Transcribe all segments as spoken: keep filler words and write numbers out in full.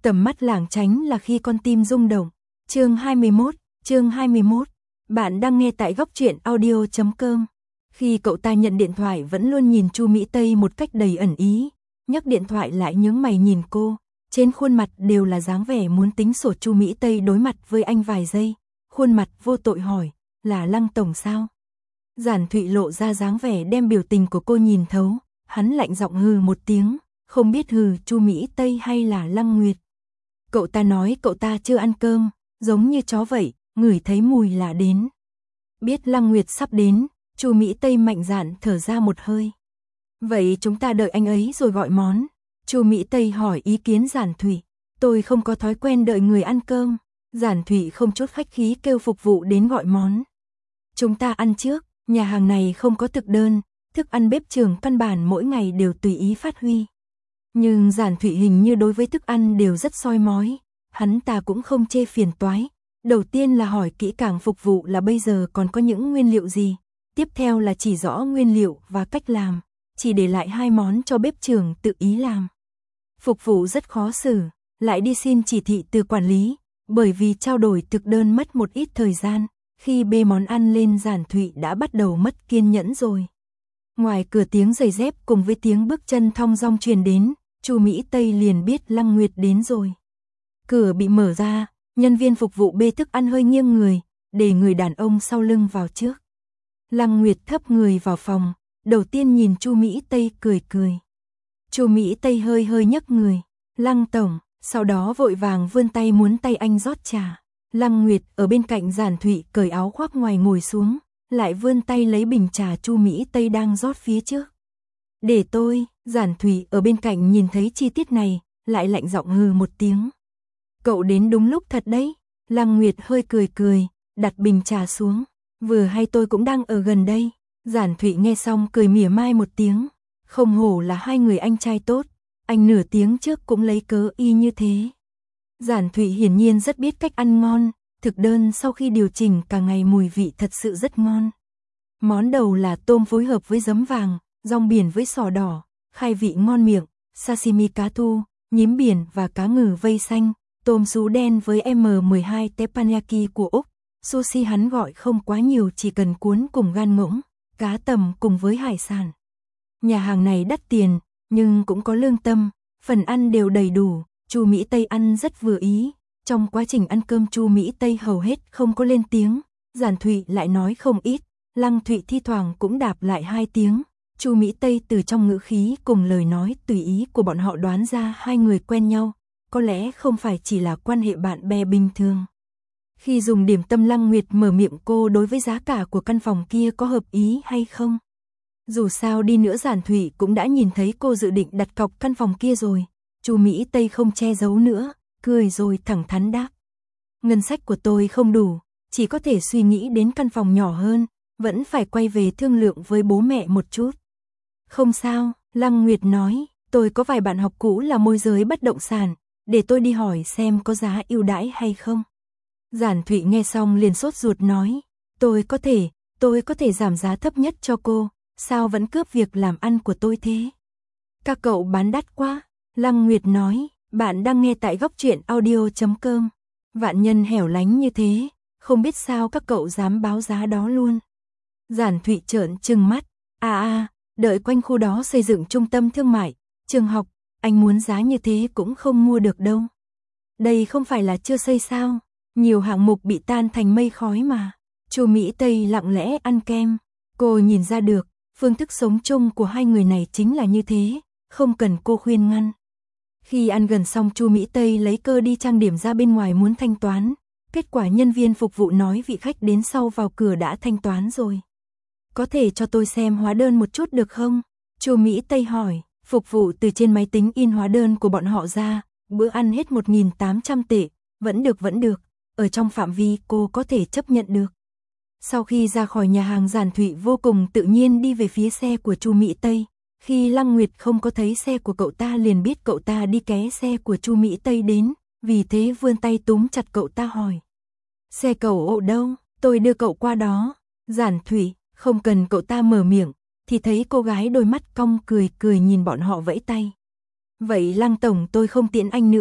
Tầm mắt lảng tránh là khi con tim rung động. Chương hai mươi mốt, chương hai mươi mốt. Bạn đang nghe tại góc truyện audio chấm com. Khi cậu ta nhận điện thoại vẫn luôn nhìn Chu Mỹ Tây một cách đầy ẩn ý, nhấc điện thoại lại nhướng mày nhìn cô, trên khuôn mặt đều là dáng vẻ muốn tính sổ. Chu Mỹ Tây đối mặt với anh vài giây, khuôn mặt vô tội hỏi, là Lăng tổng sao? Giản Thụy lộ ra dáng vẻ đem biểu tình của cô nhìn thấu, hắn lạnh giọng hừ một tiếng, không biết hừ Chu Mỹ Tây hay là Lăng Nguyệt. Cậu ta nói cậu ta chưa ăn cơm, giống như chó vậy, ngửi thấy mùi là đến. Biết Lăng Nguyệt sắp đến, Chu Mỹ Tây mạnh dạn thở ra một hơi. Vậy chúng ta đợi anh ấy rồi gọi món. Chu Mỹ Tây hỏi ý kiến Giản Thụy. Tôi không có thói quen đợi người ăn cơm. Giản Thụy không chút khách khí kêu phục vụ đến gọi món. Chúng ta ăn trước, nhà hàng này không có thực đơn, thức ăn bếp trưởng căn bản mỗi ngày đều tùy ý phát huy. Nhưng Giản Thụy hình như đối với thức ăn đều rất soi mói, hắn ta cũng không chê phiền toái. Đầu tiên là hỏi kỹ càng phục vụ là bây giờ còn có những nguyên liệu gì, tiếp theo là chỉ rõ nguyên liệu và cách làm, chỉ để lại hai món cho bếp trưởng tự ý làm. Phục vụ rất khó xử, lại đi xin chỉ thị từ quản lý, bởi vì trao đổi thực đơn mất một ít thời gian, khi bê món ăn lên Giản Thụy đã bắt đầu mất kiên nhẫn rồi. Ngoài cửa tiếng giày dép cùng với tiếng bước chân thong dong truyền đến, Chu Mỹ Tây liền biết Lăng Nguyệt đến rồi. Cửa bị mở ra, nhân viên phục vụ bê thức ăn hơi nghiêng người, để người đàn ông sau lưng vào trước. Lăng Nguyệt thấp người vào phòng, đầu tiên nhìn Chu Mỹ Tây cười cười. Chu Mỹ Tây hơi hơi nhấc người, Lăng tổng, sau đó vội vàng vươn tay muốn tay anh rót trà. Lăng Nguyệt ở bên cạnh Giản Thụy cởi áo khoác ngoài ngồi xuống, lại vươn tay lấy bình trà Chu Mỹ Tây đang rót phía trước. Để tôi, Giản Thụy ở bên cạnh nhìn thấy chi tiết này, lại lạnh giọng hừ một tiếng. Cậu đến đúng lúc thật đấy. Lăng Nguyệt hơi cười cười, đặt bình trà xuống. Vừa hay tôi cũng đang ở gần đây. Giản Thụy nghe xong cười mỉa mai một tiếng. Không hổ là hai người anh trai tốt, anh nửa tiếng trước cũng lấy cớ y như thế. Giản Thụy hiển nhiên rất biết cách ăn ngon, thực đơn sau khi điều chỉnh cả ngày mùi vị thật sự rất ngon. Món đầu là tôm phối hợp với giấm vàng, rong biển với sò đỏ, khai vị ngon miệng, sashimi cá thu, nhím biển và cá ngừ vây xanh, tôm sú đen với em mười hai teppanyaki của Úc. Sushi hắn gọi không quá nhiều, chỉ cần cuốn cùng gan ngỗng, cá tầm cùng với hải sản. Nhà hàng này đắt tiền, nhưng cũng có lương tâm, phần ăn đều đầy đủ. Chu Mỹ Tây ăn rất vừa ý, trong quá trình ăn cơm Chu Mỹ Tây hầu hết không có lên tiếng, Giản Thụy lại nói không ít, Lăng Thụy thi thoảng cũng đáp lại hai tiếng. Chu Mỹ Tây từ trong ngữ khí cùng lời nói tùy ý của bọn họ đoán ra hai người quen nhau, có lẽ không phải chỉ là quan hệ bạn bè bình thường. Khi dùng điểm tâm Lăng Nguyệt mở miệng cô đối với giá cả của căn phòng kia có hợp ý hay không? Dù sao đi nữa Giản Thụy cũng đã nhìn thấy cô dự định đặt cọc căn phòng kia rồi. Chu Mỹ Tây không che giấu nữa, cười rồi thẳng thắn đáp. Ngân sách của tôi không đủ, chỉ có thể suy nghĩ đến căn phòng nhỏ hơn, vẫn phải quay về thương lượng với bố mẹ một chút. Không sao, Lăng Nguyệt nói, tôi có vài bạn học cũ là môi giới bất động sản, để tôi đi hỏi xem có giá ưu đãi hay không. Giản Thụy nghe xong liền sốt ruột nói, tôi có thể, tôi có thể giảm giá thấp nhất cho cô, sao vẫn cướp việc làm ăn của tôi thế? Các cậu bán đắt quá. Lăng Nguyệt nói, bạn đang nghe tại góc truyện audio chấm com. Vạn nhân hẻo lánh như thế, không biết sao các cậu dám báo giá đó luôn. Giản Thụy trợn trừng mắt, à à, đợi quanh khu đó xây dựng trung tâm thương mại, trường học, anh muốn giá như thế cũng không mua được đâu. Đây không phải là chưa xây sao, nhiều hạng mục bị tan thành mây khói mà. Chu Mỹ Tây lặng lẽ ăn kem, cô nhìn ra được, phương thức sống chung của hai người này chính là như thế, không cần cô khuyên ngăn. Khi ăn gần xong Chu Mỹ Tây lấy cơ đi trang điểm ra bên ngoài muốn thanh toán, kết quả nhân viên phục vụ nói vị khách đến sau vào cửa đã thanh toán rồi. Có thể cho tôi xem hóa đơn một chút được không? Chu Mỹ Tây hỏi, phục vụ từ trên máy tính in hóa đơn của bọn họ ra, bữa ăn hết một nghìn tám trăm tệ, vẫn được vẫn được, ở trong phạm vi cô có thể chấp nhận được. Sau khi ra khỏi nhà hàng Giản Thụy vô cùng tự nhiên đi về phía xe của Chu Mỹ Tây. Khi Lăng Nguyệt không có thấy xe của cậu ta liền biết cậu ta đi ké xe của Chu Mỹ Tây đến, vì thế vươn tay túm chặt cậu ta hỏi. Xe cậu ở đâu, tôi đưa cậu qua đó. Giản Thụy, không cần cậu ta mở miệng, thì thấy cô gái đôi mắt cong cười cười nhìn bọn họ vẫy tay. Vậy Lăng tổng tôi không tiễn anh nữa,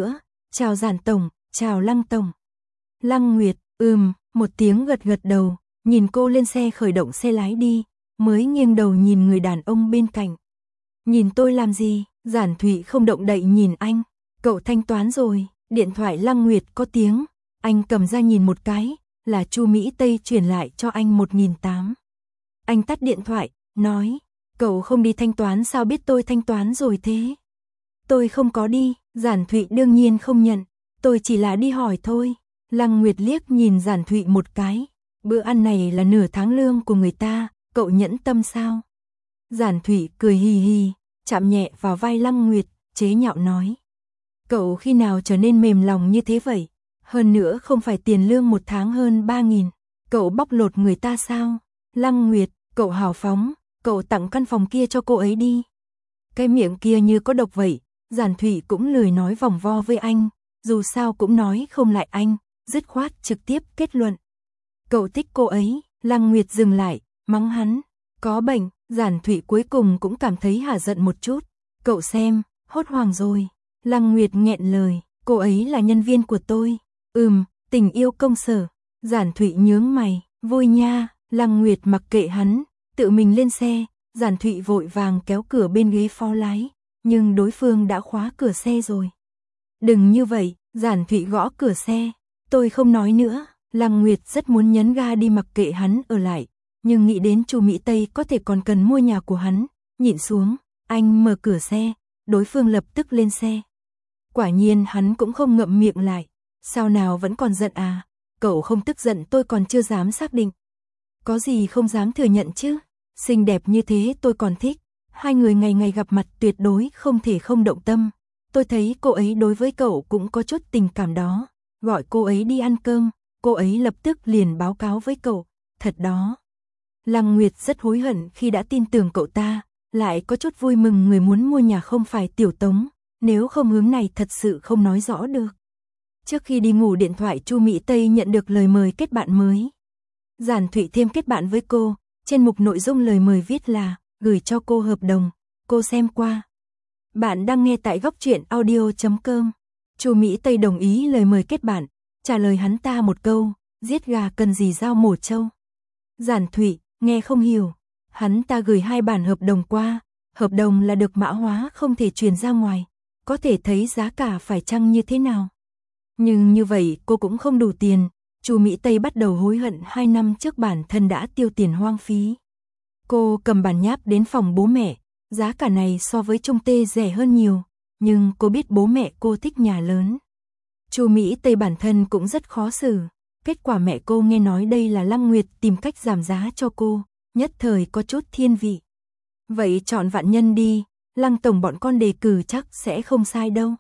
chào Giản tổng, chào Lăng tổng. Lăng Nguyệt, ừm, một tiếng gật gật đầu, nhìn cô lên xe khởi động xe lái đi, mới nghiêng đầu nhìn người đàn ông bên cạnh. Nhìn tôi làm gì? Giản Thụy không động đậy nhìn anh. Cậu thanh toán rồi. Điện thoại Lăng Nguyệt có tiếng, anh cầm ra nhìn một cái, là Chu Mỹ Tây chuyển lại cho anh một nghìn tám trăm. Anh tắt điện thoại, nói, cậu không đi thanh toán sao biết tôi thanh toán rồi thế? Tôi không có đi. Giản Thụy đương nhiên không nhận, tôi chỉ là đi hỏi thôi. Lăng Nguyệt liếc nhìn Giản Thụy một cái, bữa ăn này là nửa tháng lương của người ta, cậu nhẫn tâm sao? Giản Thụy cười hì hì, chạm nhẹ vào vai Lăng Nguyệt, chế nhạo nói. Cậu khi nào trở nên mềm lòng như thế vậy? Hơn nữa không phải tiền lương một tháng hơn ba nghìn, cậu bóc lột người ta sao? Lăng Nguyệt, cậu hào phóng, cậu tặng căn phòng kia cho cô ấy đi. Cái miệng kia như có độc vậy. Giản Thụy cũng lười nói vòng vo với anh, dù sao cũng nói không lại anh, dứt khoát trực tiếp kết luận. Cậu thích cô ấy. Lăng Nguyệt dừng lại, mắng hắn, có bệnh. Giản Thụy cuối cùng cũng cảm thấy hả giận một chút. Cậu xem, hốt hoảng rồi. Lăng Nguyệt nghẹn lời, cô ấy là nhân viên của tôi. Ừm, tình yêu công sở. Giản Thụy nhướng mày, vui nha. Lăng Nguyệt mặc kệ hắn, tự mình lên xe. Giản Thụy vội vàng kéo cửa bên ghế phó lái, nhưng đối phương đã khóa cửa xe rồi. Đừng như vậy. Giản Thụy gõ cửa xe, tôi không nói nữa. Lăng Nguyệt rất muốn nhấn ga đi mặc kệ hắn ở lại, nhưng nghĩ đến Chu Mỹ Tây có thể còn cần mua nhà của hắn, nhịn xuống. Anh mở cửa xe, đối phương lập tức lên xe. Quả nhiên hắn cũng không ngậm miệng lại. Sao nào vẫn còn giận à? Cậu không tức giận tôi còn chưa dám xác định. Có gì không dám thừa nhận chứ? Xinh đẹp như thế tôi còn thích. Hai người ngày ngày gặp mặt tuyệt đối không thể không động tâm. Tôi thấy cô ấy đối với cậu cũng có chút tình cảm đó. Gọi cô ấy đi ăn cơm, cô ấy lập tức liền báo cáo với cậu. Thật đó. Lăng Nguyệt rất hối hận khi đã tin tưởng cậu ta, lại có chút vui mừng người muốn mua nhà không phải Tiểu Tống. Nếu không hướng này thật sự không nói rõ được. Trước khi đi ngủ điện thoại Chu Mỹ Tây nhận được lời mời kết bạn mới. Giản Thụy thêm kết bạn với cô, trên mục nội dung lời mời viết là gửi cho cô hợp đồng, cô xem qua. Bạn đang nghe tại góc truyện audio chấm com. Chu Mỹ Tây đồng ý lời mời kết bạn, trả lời hắn ta một câu, giết gà cần gì dao mổ trâu. Giản Thụy, nghe không hiểu, hắn ta gửi hai bản hợp đồng qua, hợp đồng là được mã hóa không thể truyền ra ngoài, có thể thấy giá cả phải chăng như thế nào. Nhưng như vậy cô cũng không đủ tiền, Chu Mỹ Tây bắt đầu hối hận hai năm trước bản thân đã tiêu tiền hoang phí. Cô cầm bản nháp đến phòng bố mẹ, giá cả này so với Trung Tê rẻ hơn nhiều, nhưng cô biết bố mẹ cô thích nhà lớn. Chu Mỹ Tây bản thân cũng rất khó xử, kết quả mẹ cô nghe nói đây là Lăng Nguyệt tìm cách giảm giá cho cô, nhất thời có chút thiên vị. Vậy chọn Vạn Nhân đi, Lăng tổng bọn con đề cử chắc sẽ không sai đâu.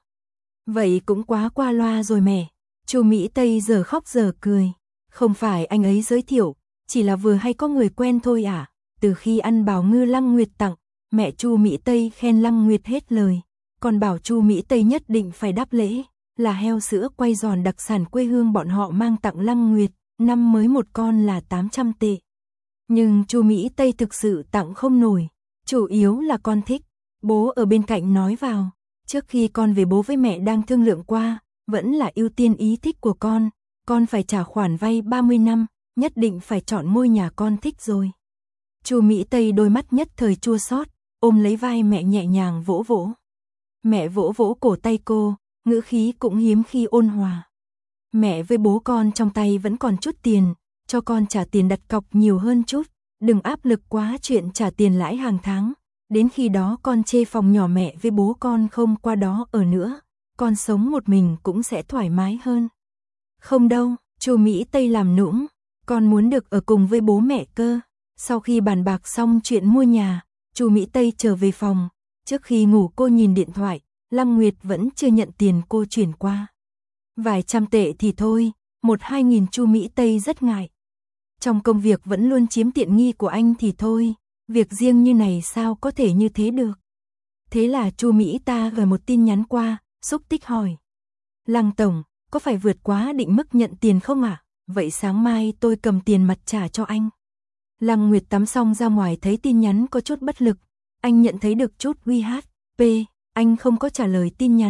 Vậy cũng quá qua loa rồi mẹ. Chu Mỹ Tây giờ khóc giờ cười, không phải anh ấy giới thiệu, chỉ là vừa hay có người quen thôi à. Từ khi ăn bào ngư Lăng Nguyệt tặng, mẹ Chu Mỹ Tây khen Lăng Nguyệt hết lời, còn bảo Chu Mỹ Tây nhất định phải đáp lễ, là heo sữa quay giòn đặc sản quê hương bọn họ mang tặng Lăng Nguyệt, năm mới một con là tám trăm tệ. Nhưng Chu Mỹ Tây thực sự tặng không nổi, chủ yếu là con thích. Bố ở bên cạnh nói vào, trước khi con về bố với mẹ đang thương lượng qua, vẫn là ưu tiên ý thích của con, con phải trả khoản vay ba mươi năm, nhất định phải chọn ngôi nhà con thích rồi. Chu Mỹ Tây đôi mắt nhất thời chua xót, ôm lấy vai mẹ nhẹ nhàng vỗ vỗ. Mẹ vỗ vỗ cổ tay cô, ngữ khí cũng hiếm khi ôn hòa. Mẹ với bố con trong tay vẫn còn chút tiền, cho con trả tiền đặt cọc nhiều hơn chút, đừng áp lực quá chuyện trả tiền lãi hàng tháng. Đến khi đó con chê phòng nhỏ mẹ với bố con không qua đó ở nữa, con sống một mình cũng sẽ thoải mái hơn. Không đâu, Chu Mỹ Tây làm nũng, con muốn được ở cùng với bố mẹ cơ. Sau khi bàn bạc xong chuyện mua nhà, Chu Mỹ Tây trở về phòng, trước khi ngủ cô nhìn điện thoại, Lăng Nguyệt vẫn chưa nhận tiền cô chuyển qua. Vài trăm tệ thì thôi, một hai nghìn Chu Mỹ Tây rất ngại. Trong công việc vẫn luôn chiếm tiện nghi của anh thì thôi, việc riêng như này sao có thể như thế được. Thế là Chu Mỹ ta gửi một tin nhắn qua, xúc tích hỏi. Lăng tổng, có phải vượt quá định mức nhận tiền không ạ? À? Vậy sáng mai tôi cầm tiền mặt trả cho anh. Lăng Nguyệt tắm xong ra ngoài thấy tin nhắn có chút bất lực, anh nhận thấy được chút uy hát pê, anh không có trả lời tin nhắn,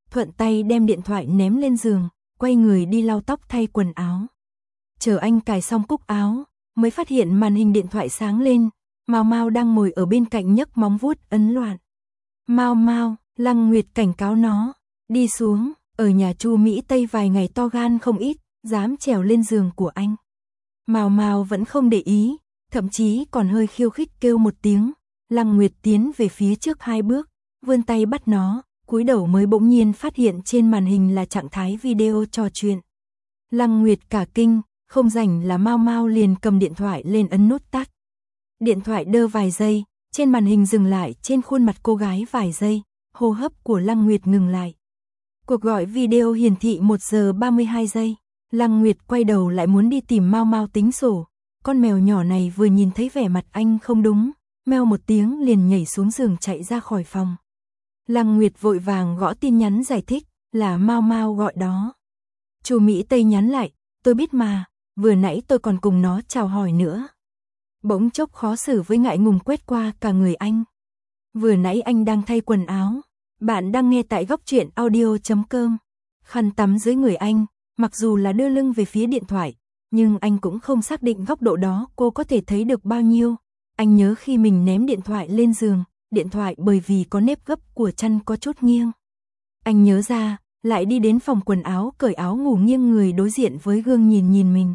thuận tay đem điện thoại ném lên giường, quay người đi lau tóc thay quần áo. Chờ anh cài xong cúc áo, mới phát hiện màn hình điện thoại sáng lên, Mao Mao đang ngồi ở bên cạnh nhấc móng vuốt ấn loạn. Mao Mao, Lăng Nguyệt cảnh cáo nó, đi xuống, ở nhà Chu Mỹ Tây vài ngày to gan không ít, dám trèo lên giường của anh. Mao Mao vẫn không để ý, thậm chí còn hơi khiêu khích kêu một tiếng. Lăng Nguyệt tiến về phía trước hai bước, vươn tay bắt nó, cúi đầu mới bỗng nhiên phát hiện trên màn hình là trạng thái video trò chuyện. Lăng Nguyệt cả kinh, không rảnh là Mao Mao liền cầm điện thoại lên ấn nút tắt. Điện thoại đơ vài giây, trên màn hình dừng lại trên khuôn mặt cô gái vài giây, hô hấp của Lăng Nguyệt ngừng lại. Cuộc gọi video hiển thị một giờ ba mươi hai giây, Lăng Nguyệt quay đầu lại muốn đi tìm Mao Mao tính sổ. Con mèo nhỏ này vừa nhìn thấy vẻ mặt anh không đúng, meo một tiếng liền nhảy xuống giường chạy ra khỏi phòng. Lăng Nguyệt vội vàng gõ tin nhắn giải thích, là Mao Mao gọi đó. Chu Mỹ Tây nhắn lại, tôi biết mà, vừa nãy tôi còn cùng nó chào hỏi nữa. Bỗng chốc khó xử với ngại ngùng quét qua cả người anh. Vừa nãy anh đang thay quần áo, bạn đang nghe tại góc truyện audio chấm com. Khăn tắm dưới người anh, mặc dù là đưa lưng về phía điện thoại, nhưng anh cũng không xác định góc độ đó cô có thể thấy được bao nhiêu. Anh nhớ khi mình ném điện thoại lên giường, điện thoại bởi vì có nếp gấp của chăn có chút nghiêng. Anh nhớ ra, lại đi đến phòng quần áo cởi áo ngủ nghiêng người đối diện với gương nhìn nhìn mình.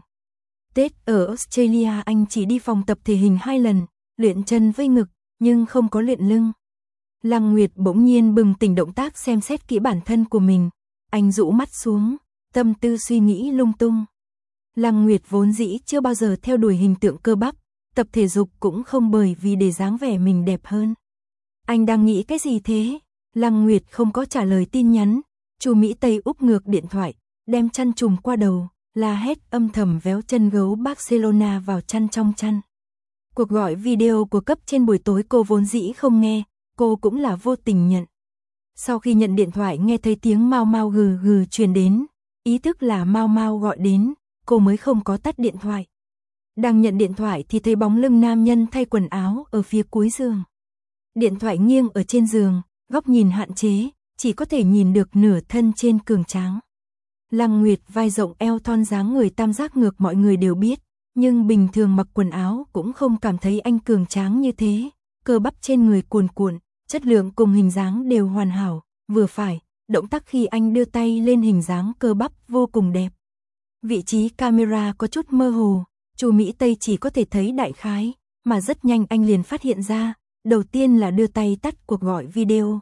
Tết ở Australia anh chỉ đi phòng tập thể hình hai lần, luyện chân với ngực, nhưng không có luyện lưng. Lăng Nguyệt bỗng nhiên bừng tỉnh động tác xem xét kỹ bản thân của mình. Anh rũ mắt xuống, tâm tư suy nghĩ lung tung. Lăng Nguyệt vốn dĩ chưa bao giờ theo đuổi hình tượng cơ bắp, tập thể dục cũng không bởi vì để dáng vẻ mình đẹp hơn. Anh đang nghĩ cái gì thế? Lăng Nguyệt không có trả lời tin nhắn. Chu Mỹ Tây úp ngược điện thoại, đem chăn trùm qua đầu, la hét âm thầm véo chân gấu Barcelona vào chăn trong chăn. Cuộc gọi video của cấp trên buổi tối cô vốn dĩ không nghe, cô cũng là vô tình nhận. Sau khi nhận điện thoại nghe thấy tiếng Mao Mao gừ gừ truyền đến, ý thức là Mao Mao gọi đến, cô mới không có tắt điện thoại. Đang nhận điện thoại thì thấy bóng lưng nam nhân thay quần áo ở phía cuối giường. Điện thoại nghiêng ở trên giường, góc nhìn hạn chế, chỉ có thể nhìn được nửa thân trên cường tráng. Lăng Nguyệt vai rộng eo thon dáng người tam giác ngược mọi người đều biết, nhưng bình thường mặc quần áo cũng không cảm thấy anh cường tráng như thế. Cơ bắp trên người cuồn cuộn, chất lượng cùng hình dáng đều hoàn hảo, vừa phải, động tác khi anh đưa tay lên hình dáng cơ bắp vô cùng đẹp. Vị trí camera có chút mơ hồ, Chu Mỹ Tây chỉ có thể thấy đại khái, mà rất nhanh anh liền phát hiện ra, đầu tiên là đưa tay tắt cuộc gọi video.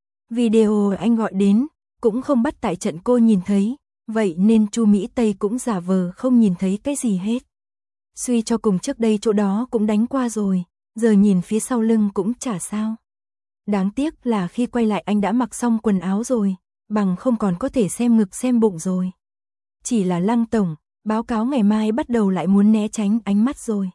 Video anh gọi đến, cũng không bắt tại trận cô nhìn thấy, vậy nên Chu Mỹ Tây cũng giả vờ không nhìn thấy cái gì hết. Suy cho cùng trước đây chỗ đó cũng đánh qua rồi, giờ nhìn phía sau lưng cũng chả sao. Đáng tiếc là khi quay lại anh đã mặc xong quần áo rồi, bằng không còn có thể xem ngực xem bụng rồi. Chỉ là Lăng tổng, báo cáo ngày mai bắt đầu lại muốn né tránh ánh mắt rồi.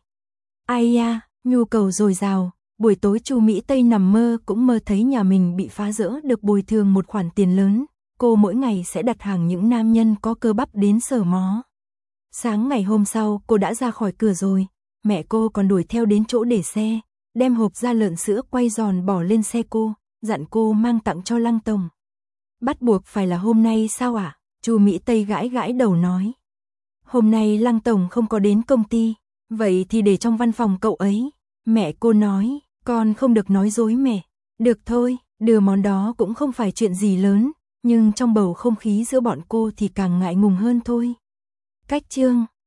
Ai ya, nhu cầu dồi dào, buổi tối Chu Mỹ Tây nằm mơ cũng mơ thấy nhà mình bị phá rỡ được bồi thường một khoản tiền lớn, cô mỗi ngày sẽ đặt hàng những nam nhân có cơ bắp đến sờ mó. Sáng ngày hôm sau cô đã ra khỏi cửa rồi, mẹ cô còn đuổi theo đến chỗ để xe, đem hộp da lợn sữa quay giòn bỏ lên xe cô, dặn cô mang tặng cho Lăng tổng. Bắt buộc phải là hôm nay sao ạ? À? Chu Mỹ Tây gãi gãi đầu nói. Hôm nay Lăng tổng không có đến công ty, vậy thì để trong văn phòng cậu ấy. Mẹ cô nói, con không được nói dối mẹ. Được thôi, đưa món đó cũng không phải chuyện gì lớn, nhưng trong bầu không khí giữa bọn cô thì càng ngại ngùng hơn thôi. Cách chương